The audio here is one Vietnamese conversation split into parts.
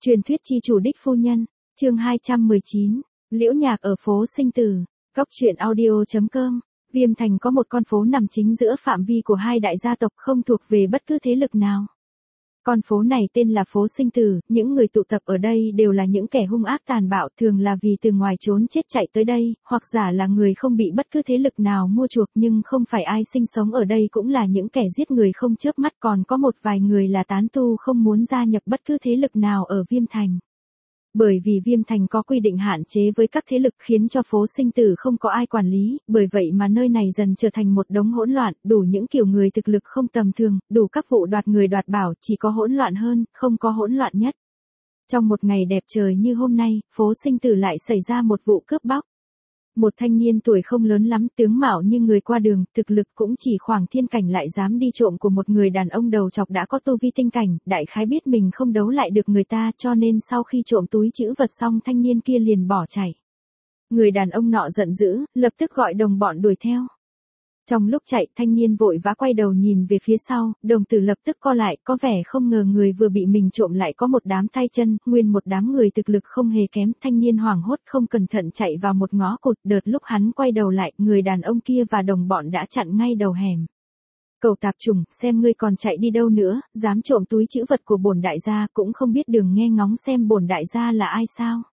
Truyền thuyết chi chủ đích phu nhân, chương 219, Liễu Nhạc ở phố Sinh Tử, Cốc truyện audio.com. Viêm Thành có một con phố nằm chính giữa phạm vi của hai đại gia tộc không thuộc về bất cứ thế lực nào. Con phố này tên là phố Sinh Tử, những người tụ tập ở đây đều là những kẻ hung ác tàn bạo, thường là vì từ ngoài trốn chết chạy tới đây, hoặc giả là người không bị bất cứ thế lực nào mua chuộc, nhưng không phải ai sinh sống ở đây cũng là những kẻ giết người không chớp mắt, còn có một vài người là tán tu không muốn gia nhập bất cứ thế lực nào ở Viêm Thành. Bởi vì Viêm Thành có quy định hạn chế với các thế lực khiến cho phố Sinh Tử không có ai quản lý, bởi vậy mà nơi này dần trở thành một đống hỗn loạn, đủ những kiểu người thực lực không tầm thường, đủ các vụ đoạt người đoạt bảo, chỉ có hỗn loạn hơn, không có hỗn loạn nhất. Trong một ngày đẹp trời như hôm nay, phố Sinh Tử lại xảy ra một vụ cướp bóc. Một thanh niên tuổi không lớn lắm, tướng mạo như người qua đường, thực lực cũng chỉ khoảng thiên cảnh lại dám đi trộm của một người đàn ông đầu trọc đã có tu vi tinh cảnh, đại khái biết mình không đấu lại được người ta, cho nên sau khi trộm túi trữ vật xong thanh niên kia liền bỏ chạy. Người đàn ông nọ giận dữ, lập tức gọi đồng bọn đuổi theo. Trong lúc chạy, thanh niên vội vã quay đầu nhìn về phía sau, đồng tử lập tức co lại, có vẻ không ngờ người vừa bị mình trộm lại có một đám tay chân, nguyên một đám người thực lực không hề kém, thanh niên hoảng hốt không cẩn thận chạy vào một ngõ cụt, đợt lúc hắn quay đầu lại, người đàn ông kia và đồng bọn đã chặn ngay đầu hẻm. Cẩu tạp chủng, xem ngươi còn chạy đi đâu nữa, dám trộm túi trữ vật của bổn đại gia, cũng không biết đường nghe ngóng xem bổn đại gia là ai sao.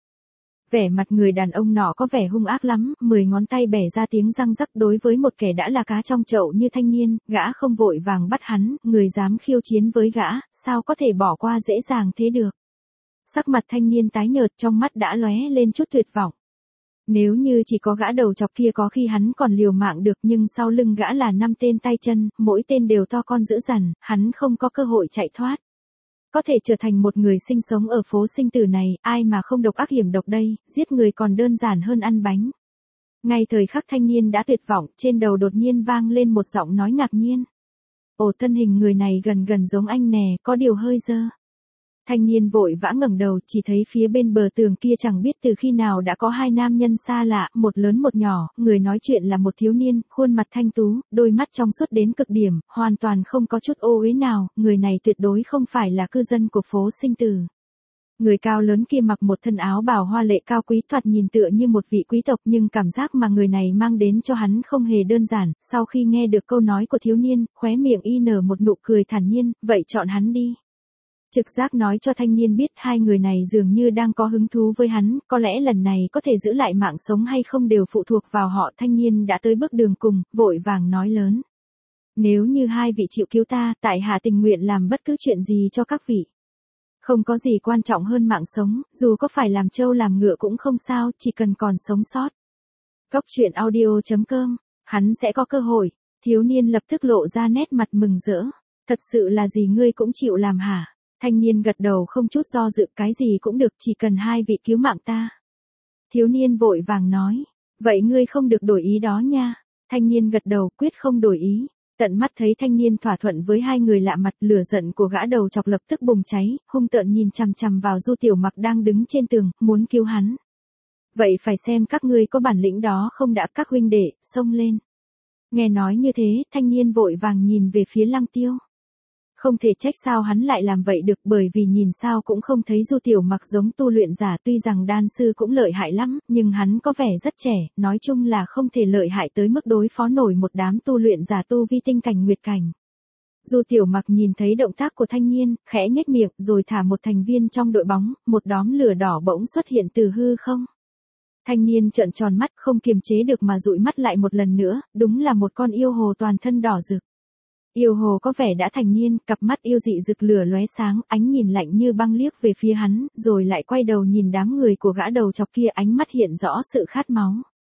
Vẻ mặt người đàn ông nọ có vẻ hung ác lắm, 10 ngón tay bẻ ra tiếng răng rắc, đối với một kẻ đã là cá trong chậu như thanh niên, gã không vội vàng bắt hắn, người dám khiêu chiến với gã, sao có thể bỏ qua dễ dàng thế được. Sắc mặt thanh niên tái nhợt, trong mắt đã lóe lên chút tuyệt vọng. Nếu như chỉ có gã đầu chọc kia có khi hắn còn liều mạng được, nhưng sau lưng gã là 5 tên tay chân, mỗi tên đều to con dữ dằn, hắn không có cơ hội chạy thoát. Có thể trở thành một người sinh sống ở phố Sinh Tử này, ai mà không độc ác hiểm độc đây, giết người còn đơn giản hơn ăn bánh. Ngay thời khắc thanh niên đã tuyệt vọng, trên đầu đột nhiên vang lên một giọng nói ngạc nhiên. Ồ, thân hình người này gần gần giống anh nè, có điều hơi dơ. Thanh niên vội vã ngẩng đầu, chỉ thấy phía bên bờ tường kia chẳng biết từ khi nào đã có hai nam nhân xa lạ, một lớn một nhỏ, người nói chuyện là một thiếu niên, khuôn mặt thanh tú, đôi mắt trong suốt đến cực điểm, hoàn toàn không có chút ô uế nào, người này tuyệt đối không phải là cư dân của phố Sinh Tử. Người cao lớn kia mặc một thân áo bào hoa lệ cao quý, thoạt nhìn tựa như một vị quý tộc, nhưng cảm giác mà người này mang đến cho hắn không hề đơn giản. Sau khi nghe được câu nói của thiếu niên, khóe miệng y nở một nụ cười thản nhiên, vậy chọn hắn đi. Trực giác nói cho thanh niên biết hai người này dường như đang có hứng thú với hắn, có lẽ lần này có thể giữ lại mạng sống hay không đều phụ thuộc vào họ. Thanh niên đã tới bước đường cùng, vội vàng nói lớn. Nếu như hai vị chịu cứu ta, tại hạ tình nguyện làm bất cứ chuyện gì cho các vị. Không có gì quan trọng hơn mạng sống, dù có phải làm trâu làm ngựa cũng không sao, chỉ cần còn sống sót. Cốc truyện audio.com, hắn sẽ có cơ hội. Thiếu niên lập tức lộ ra nét mặt mừng rỡ. Thật sự là gì ngươi cũng chịu làm hả? Thanh niên gật đầu không chút do dự, cái gì cũng được, chỉ cần hai vị cứu mạng ta. Thiếu niên vội vàng nói, vậy ngươi không được đổi ý đó nha. Thanh niên gật đầu quyết không đổi ý. Tận mắt thấy thanh niên thỏa thuận với hai người lạ mặt, lửa giận của gã đầu chọc lập tức bùng cháy, hung tợn nhìn chằm chằm vào Du Tiểu Mặc đang đứng trên tường, muốn cứu hắn. Vậy phải xem các ngươi có bản lĩnh đó không đã, các huynh đệ, xông lên. Nghe nói như thế, thanh niên vội vàng nhìn về phía Lăng Tiêu. Không thể trách sao hắn lại làm vậy được, bởi vì nhìn sao cũng không thấy Du Tiểu Mặc giống tu luyện giả, tuy rằng đan sư cũng lợi hại lắm, nhưng hắn có vẻ rất trẻ, nói chung là không thể lợi hại tới mức đối phó nổi một đám tu luyện giả tu vi tinh cảnh nguyệt cảnh. Du Tiểu Mặc nhìn thấy động tác của thanh niên, khẽ nhếch miệng, rồi thả một thành viên trong đội bóng, một đóm lửa đỏ bỗng xuất hiện từ hư không. Thanh niên trợn tròn mắt không kiềm chế được mà dụi mắt lại một lần nữa, đúng là một con yêu hồ toàn thân đỏ rực. Yêu hồ có vẻ đã thành niên, cặp mắt yêu dị rực lửa lóe sáng, ánh nhìn lạnh như băng liếc về phía hắn, rồi lại quay đầu nhìn đám người của gã đầu chọc kia, ánh mắt hiện rõ sự khát máu.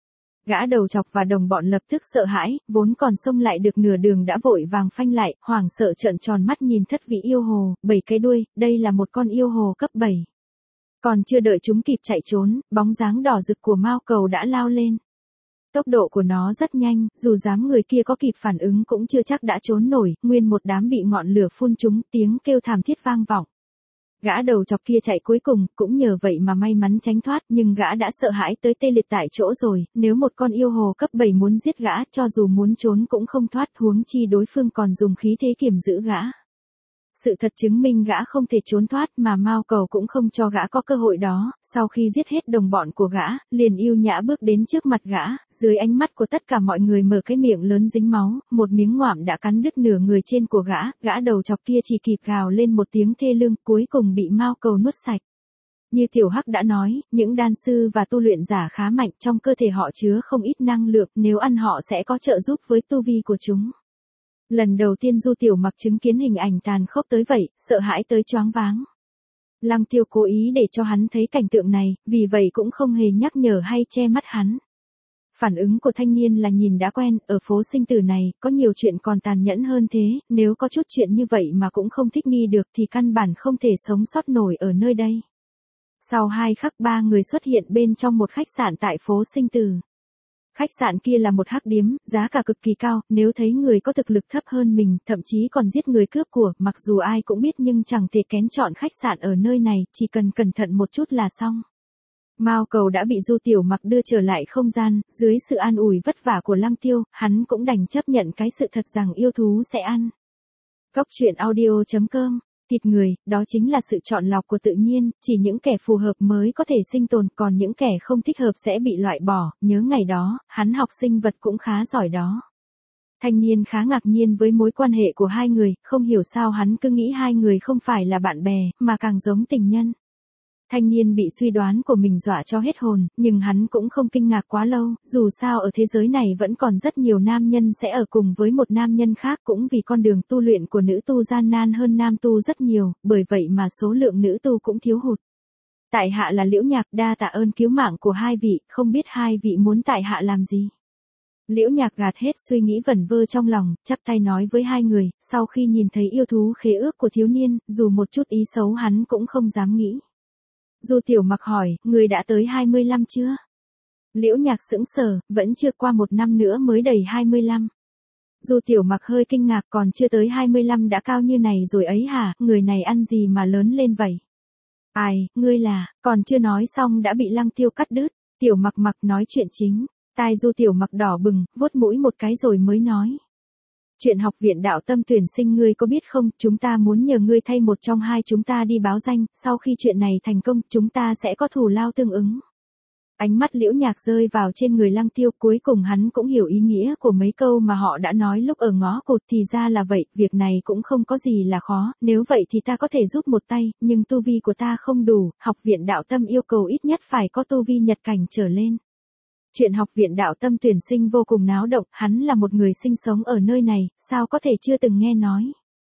Gã đầu chọc và đồng bọn lập tức sợ hãi, vốn còn xông lại được nửa đường đã vội vàng phanh lại, hoảng sợ trợn tròn mắt nhìn thất vị yêu hồ, 7 cái đuôi, đây là một con yêu hồ cấp 7. Còn chưa đợi chúng kịp chạy trốn, bóng dáng đỏ rực của Mao Cầu đã lao lên. Tốc độ của nó rất nhanh, dù dám người kia có kịp phản ứng cũng chưa chắc đã trốn nổi, nguyên một đám bị ngọn lửa phun trúng, tiếng kêu thảm thiết vang vọng. Gã đầu chọc kia chạy cuối cùng, cũng nhờ vậy mà may mắn tránh thoát, nhưng gã đã sợ hãi tới tê liệt tại chỗ rồi, nếu một con yêu hồ cấp 7 muốn giết gã, cho dù muốn trốn cũng không thoát, huống chi đối phương còn dùng khí thế kiềm giữ gã. Sự thật chứng minh gã không thể trốn thoát mà Mao Cầu cũng không cho gã có cơ hội đó, sau khi giết hết đồng bọn của gã, liền yêu nhã bước đến trước mặt gã, dưới ánh mắt của tất cả mọi người mở cái miệng lớn dính máu, một miếng ngoạm đã cắn đứt nửa người trên của gã đầu chọc kia chỉ kịp gào lên một tiếng thê lương, cuối cùng bị Mao Cầu nuốt sạch. Như Tiểu Hắc đã nói, những đan sư và tu luyện giả khá mạnh, trong cơ thể họ chứa không ít năng lượng, nếu ăn họ sẽ có trợ giúp với tu vi của chúng. Lần đầu tiên Du Tiểu Mặc chứng kiến hình ảnh tàn khốc tới vậy, sợ hãi tới choáng váng. Lăng Tiêu cố ý để cho hắn thấy cảnh tượng này, vì vậy cũng không hề nhắc nhở hay che mắt hắn. Phản ứng của thanh niên là nhìn đã quen, ở phố sinh tử này, có nhiều chuyện còn tàn nhẫn hơn thế, nếu có chút chuyện như vậy mà cũng không thích nghi được thì căn bản không thể sống sót nổi ở nơi đây. Sau 2 khắc 3 người xuất hiện bên trong một khách sạn tại phố sinh tử. Khách sạn kia là một hắc điếm, giá cả cực kỳ cao, nếu thấy người có thực lực thấp hơn mình, thậm chí còn giết người cướp của, mặc dù ai cũng biết nhưng chẳng thể kén chọn khách sạn ở nơi này, chỉ cần cẩn thận một chút là xong. Mao Cầu đã bị Du Tiểu Mặc đưa trở lại không gian, dưới sự an ủi vất vả của Lăng Tiêu, hắn cũng đành chấp nhận cái sự thật rằng yêu thú sẽ ăn. Góc truyện audio.com. Thịt người, đó chính là sự chọn lọc của tự nhiên, chỉ những kẻ phù hợp mới có thể sinh tồn, còn những kẻ không thích hợp sẽ bị loại bỏ, nhớ ngày đó, hắn học sinh vật cũng khá giỏi đó. Thanh niên khá ngạc nhiên với mối quan hệ của hai người, không hiểu sao hắn cứ nghĩ hai người không phải là bạn bè, mà càng giống tình nhân. Thanh niên bị suy đoán của mình dọa cho hết hồn, nhưng hắn cũng không kinh ngạc quá lâu, dù sao ở thế giới này vẫn còn rất nhiều nam nhân sẽ ở cùng với một nam nhân khác, cũng vì con đường tu luyện của nữ tu gian nan hơn nam tu rất nhiều, bởi vậy mà số lượng nữ tu cũng thiếu hụt. Tại hạ là Liễu Nhạc, đa tạ ơn cứu mạng của hai vị, không biết hai vị muốn tại hạ làm gì. Liễu Nhạc gạt hết suy nghĩ vẩn vơ trong lòng, chắp tay nói với hai người, sau khi nhìn thấy yêu thú khế ước của thiếu niên, dù một chút ý xấu hắn cũng không dám nghĩ. Du Tiểu Mặc hỏi, người đã tới 25 chưa? Liễu Nhạc sững sờ, vẫn chưa qua 1 năm nữa mới đầy 25. Du Tiểu Mặc hơi kinh ngạc, còn chưa tới 25 đã cao như này rồi ấy hả, người này ăn gì mà lớn lên vậy? Ai, ngươi là, còn chưa nói xong đã bị Lăng Tiêu cắt đứt. Tiểu Mặc nói chuyện chính, tai Du Tiểu Mặc đỏ bừng, vuốt mũi một cái rồi mới nói. Chuyện học viện đạo tâm tuyển sinh ngươi có biết không, chúng ta muốn nhờ ngươi thay một trong hai chúng ta đi báo danh, sau khi chuyện này thành công, chúng ta sẽ có thù lao tương ứng. Ánh mắt Liễu Nhạc rơi vào trên người Lăng Tiêu, cuối cùng hắn cũng hiểu ý nghĩa của mấy câu mà họ đã nói lúc ở ngõ cụt, thì ra là vậy, việc này cũng không có gì là khó, nếu vậy thì ta có thể giúp một tay, nhưng tu vi của ta không đủ, học viện đạo tâm yêu cầu ít nhất phải có tu vi nhật cảnh trở lên. Chuyện học viện đạo tâm tuyển sinh vô cùng náo động, hắn là một người sinh sống ở nơi này, sao có thể chưa từng nghe nói.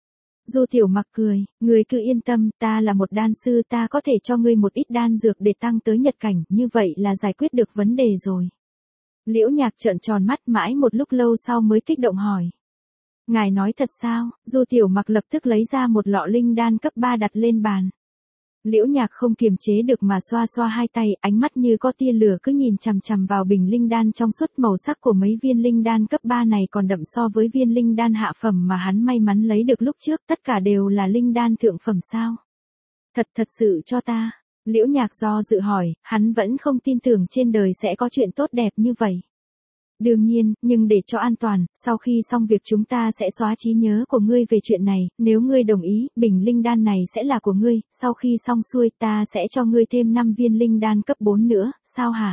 Du Tiểu Mặc cười, ngươi cứ yên tâm, ta là một đan sư, ta có thể cho ngươi một ít đan dược để tăng tới nhật cảnh, như vậy là giải quyết được vấn đề rồi. Liễu Nhạc trợn tròn mắt mãi một lúc lâu sau mới kích động hỏi. Ngài nói thật sao? Du Tiểu Mặc lập tức lấy ra một lọ linh đan cấp 3 đặt lên bàn. Liễu Nhạc không kiềm chế được mà xoa xoa hai tay, ánh mắt như có tia lửa cứ nhìn chằm chằm vào bình linh đan trong suốt, màu sắc của mấy viên linh đan cấp 3 này còn đậm so với viên linh đan hạ phẩm mà hắn may mắn lấy được lúc trước, tất cả đều là linh đan thượng phẩm sao? Thật sự cho ta. Liễu Nhạc do dự hỏi, hắn vẫn không tin tưởng trên đời sẽ có chuyện tốt đẹp như vậy. Đương nhiên, nhưng để cho an toàn, sau khi xong việc chúng ta sẽ xóa trí nhớ của ngươi về chuyện này, nếu ngươi đồng ý, bình linh đan này sẽ là của ngươi, sau khi xong xuôi ta sẽ cho ngươi thêm 5 viên linh đan cấp 4 nữa, sao hả?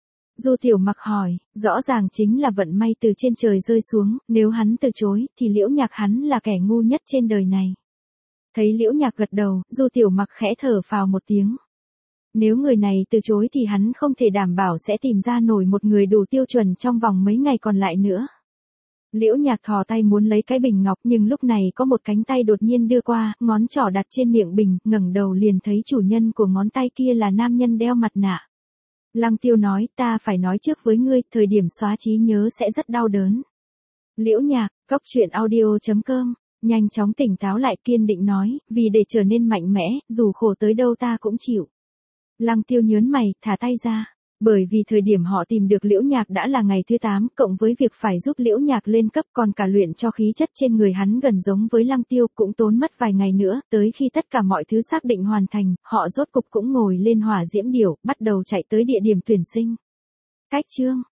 Du Tiểu Mặc hỏi, rõ ràng chính là vận may từ trên trời rơi xuống, nếu hắn từ chối, thì Liễu Nhạc hắn là kẻ ngu nhất trên đời này. Thấy Liễu Nhạc gật đầu, Du Tiểu Mặc khẽ thở phào một tiếng. Nếu người này từ chối thì hắn không thể đảm bảo sẽ tìm ra nổi một người đủ tiêu chuẩn trong vòng mấy ngày còn lại nữa. Liễu Nhạc thò tay muốn lấy cái bình ngọc, nhưng lúc này có một cánh tay đột nhiên đưa qua, ngón trỏ đặt trên miệng bình, ngẩng đầu liền thấy chủ nhân của ngón tay kia là nam nhân đeo mặt nạ. Lăng Tiêu nói, ta phải nói trước với ngươi, thời điểm xóa trí nhớ sẽ rất đau đớn. Liễu Nhạc, góc truyện audio.com, nhanh chóng tỉnh táo lại, kiên định nói, vì để trở nên mạnh mẽ, dù khổ tới đâu ta cũng chịu. Lăng Tiêu nhớn mày, thả tay ra. Bởi vì thời điểm họ tìm được Liễu Nhạc đã là ngày thứ 8, cộng với việc phải giúp Liễu Nhạc lên cấp, còn cả luyện cho khí chất trên người hắn gần giống với Lăng Tiêu, cũng tốn mất vài ngày nữa, tới khi tất cả mọi thứ xác định hoàn thành, họ rốt cục cũng ngồi lên hỏa diễm điểu, bắt đầu chạy tới địa điểm tuyển sinh. Cách chương